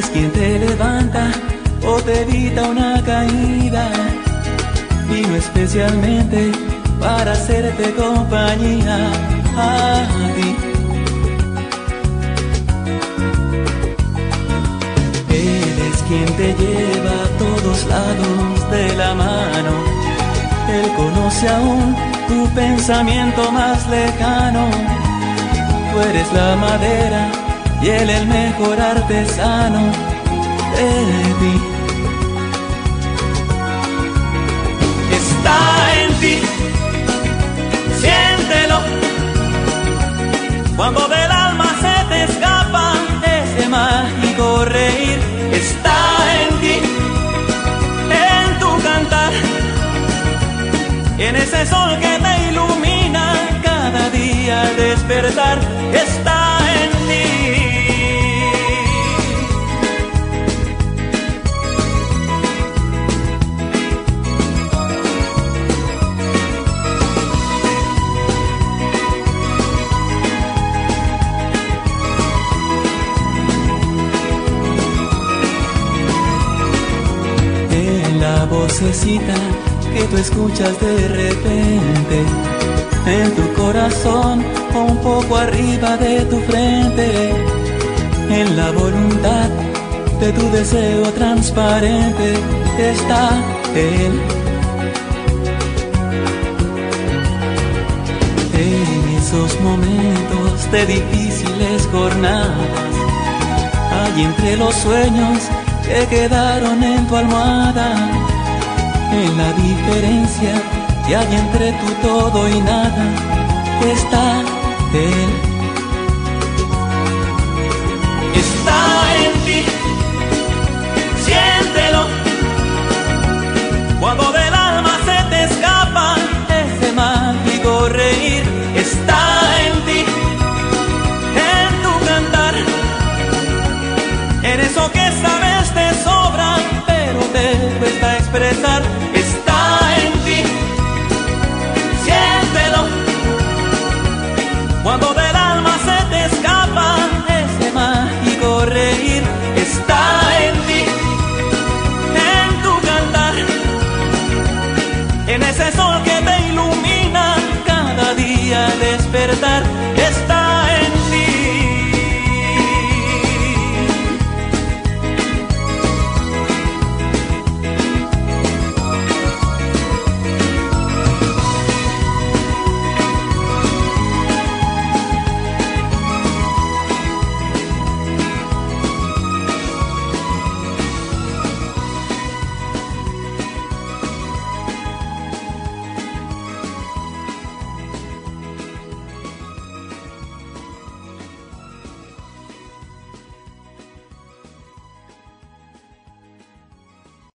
es quien te levanta o te evita una caída. Vino especialmente para hacerte compañía a ti. Él es quien te lleva a todos lados de la mano. Él conoce aún tu pensamiento más lejano. Tú eres la madera y él el mejor artesano de ti. Está en ti, siéntelo. Cuando del alma se te escapa ese mágico reír, está en ti, en tu cantar, en ese sol que te ilumina cada día al despertar, está en ti. La vocecita que tú escuchas de repente en tu corazón o un poco arriba de tu frente, en la voluntad de tu deseo transparente está Él. En esos momentos de difíciles jornadas, hay entre los sueños que quedaron en tu almohada, en la diferencia que hay entre tu todo y nada, está Él. Está en ti, siéntelo. Cuando del alma se te escapa ese mágico reír, está en ti, en tu cantar, en eso que sabes te sobra, pero te cuesta expresar. Está en ti, siéntelo. Cuando del alma se te escapa ese mágico reír, está en ti, en tu cantar, en ese sol que te ilumina cada día al despertar. Está